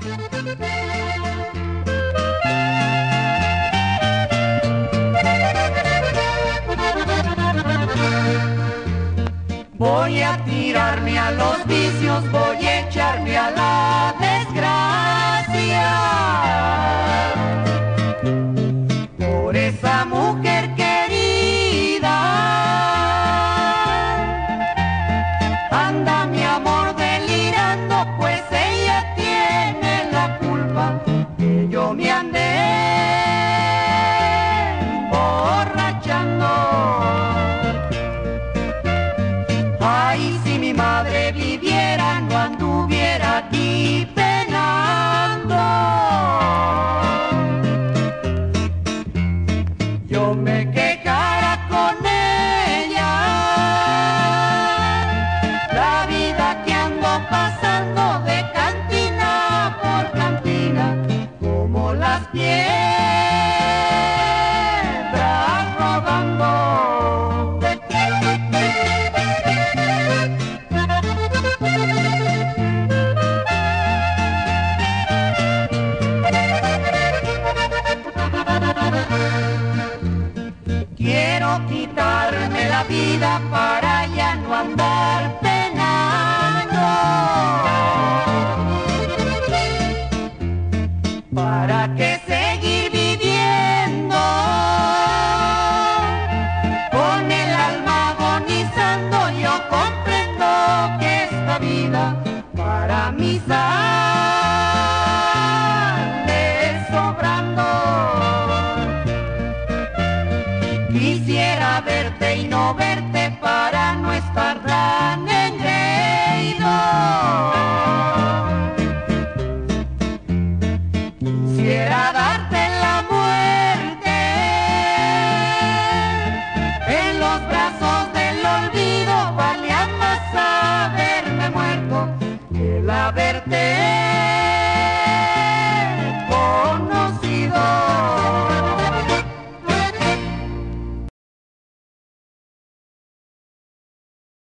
Voy a tirarme a los vicios, voy a echarme a la desgracia. Por esa mujer querida, anda mi amor delirando, pues ella tiene la culpa que yo me andé emborrachando. Ay, si mi madre viviera, no anduviera aquí penando. Yo me quejara con ella, la vida que ando pasando de cantina por cantina, como las piedras rodando. Quiero quitarme la vida para ya no andar penando, para que seguir viviendo con el alma agonizando. Yo comprendo que esta vida para mí sale sobrando. Quisiera verte y no verte para no estar tan engreído. Quisiera darte la muerte en los brazos del olvido. Valía más haberme muerto que el haberte